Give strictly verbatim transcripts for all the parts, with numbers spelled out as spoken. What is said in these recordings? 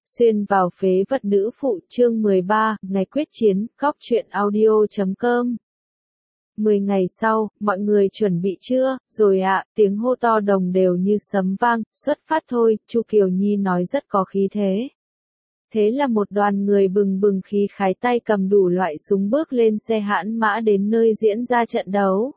Xuyên vào phế vật nữ phụ chương mười ba, ngày quyết chiến, góc truyện audio chấm com. Mười ngày sau, mọi người chuẩn bị chưa, rồi ạ, tiếng hô to đồng đều như sấm vang, xuất phát thôi, Chu Kiều Nhi nói rất có khí thế. Thế là một đoàn người bừng bừng khí khái tay cầm đủ loại súng bước lên xe hãn mã đến nơi diễn ra trận đấu.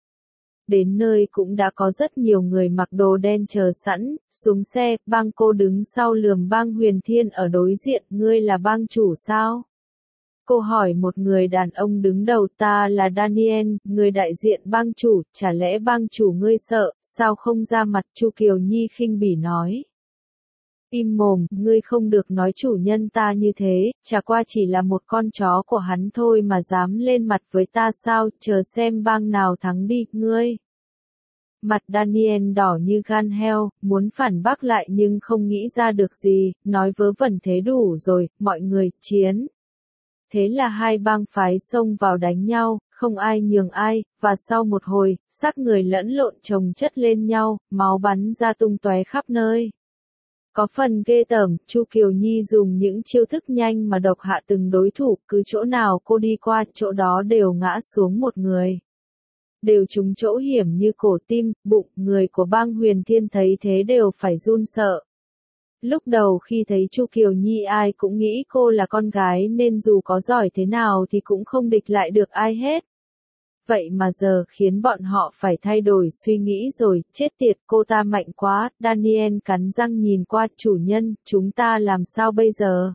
Đến nơi cũng đã có rất nhiều người mặc đồ đen chờ sẵn, xuống xe, bang cô đứng sau lườm bang Huyền Thiên ở đối diện, ngươi là bang chủ sao? Cô hỏi một người đàn ông đứng đầu, ta là Daniel, người đại diện bang chủ, chả lẽ bang chủ ngươi sợ, sao không ra mặt? Chu Kiều Nhi khinh bỉ nói. Im mồm, ngươi không được nói chủ nhân ta như thế, chả qua chỉ là một con chó của hắn thôi mà dám lên mặt với ta sao, chờ xem bang nào thắng đi, ngươi. Mặt Daniel đỏ như gan heo, muốn phản bác lại nhưng không nghĩ ra được gì, nói vớ vẩn thế đủ rồi, mọi người, chiến. Thế là hai bang phái xông vào đánh nhau, không ai nhường ai, và sau một hồi, xác người lẫn lộn chồng chất lên nhau, máu bắn ra tung tóe khắp nơi. Có phần ghê tởm, Chu Kiều Nhi dùng những chiêu thức nhanh mà độc hạ từng đối thủ, cứ chỗ nào cô đi qua, chỗ đó đều ngã xuống một người. Đều trúng chỗ hiểm như cổ tim, bụng, người của bang Huyền Thiên thấy thế đều phải run sợ. Lúc đầu khi thấy Chu Kiều Nhi ai cũng nghĩ cô là con gái nên dù có giỏi thế nào thì cũng không địch lại được ai hết. Vậy mà giờ khiến bọn họ phải thay đổi suy nghĩ rồi, chết tiệt, cô ta mạnh quá, Daniel cắn răng nhìn qua, chủ nhân, chúng ta làm sao bây giờ?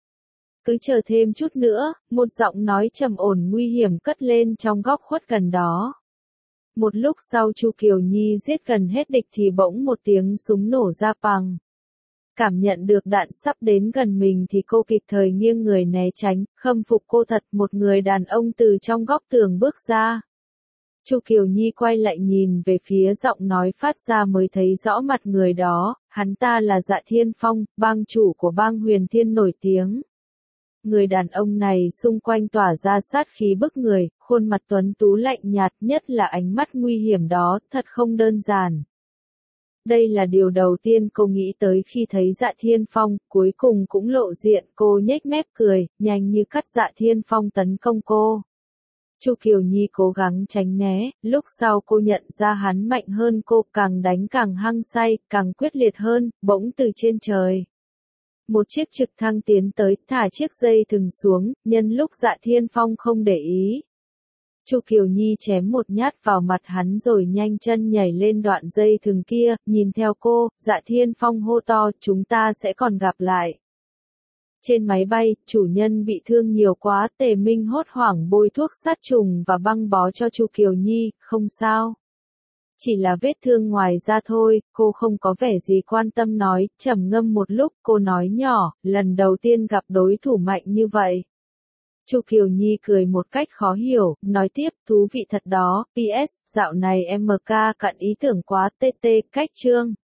Cứ chờ thêm chút nữa, một giọng nói trầm ổn nguy hiểm cất lên trong góc khuất gần đó. Một lúc sau Chu Kiều Nhi giết gần hết địch thì bỗng một tiếng súng nổ ra pằng. Cảm nhận được đạn sắp đến gần mình thì cô kịp thời nghiêng người né tránh, khâm phục cô thật, một người đàn ông từ trong góc tường bước ra. Chu Kiều Nhi quay lại nhìn về phía giọng nói phát ra mới thấy rõ mặt người đó, hắn ta là Dạ Thiên Phong, bang chủ của bang Huyền Thiên nổi tiếng. Người đàn ông này xung quanh tỏa ra sát khí bức người, khuôn mặt tuấn tú lạnh nhạt, nhất là ánh mắt nguy hiểm đó, thật không đơn giản. Đây là điều đầu tiên cô nghĩ tới khi thấy Dạ Thiên Phong, cuối cùng cũng lộ diện, cô nhếch mép cười, nhanh như cắt Dạ Thiên Phong tấn công cô. Chu Kiều Nhi cố gắng tránh né, lúc sau cô nhận ra hắn mạnh hơn cô, càng đánh càng hăng say, càng quyết liệt hơn, bỗng từ trên trời. Một chiếc trực thăng tiến tới, thả chiếc dây thừng xuống, nhân lúc Dạ Thiên Phong không để ý. Chu Kiều Nhi chém một nhát vào mặt hắn rồi nhanh chân nhảy lên đoạn dây thừng kia, nhìn theo cô, Dạ Thiên Phong hô to, chúng ta sẽ còn gặp lại. Trên máy bay, chủ nhân bị thương nhiều quá, Tề Minh hốt hoảng bôi thuốc sát trùng và băng bó cho Chu Kiều Nhi, không sao. Chỉ là vết thương ngoài da thôi, cô không có vẻ gì quan tâm nói, trầm ngâm một lúc, cô nói nhỏ, lần đầu tiên gặp đối thủ mạnh như vậy. Chu Kiều Nhi cười một cách khó hiểu, nói tiếp, thú vị thật đó, pê ét, dạo này em em ca cạn ý tưởng quá, tê tê, cách chương.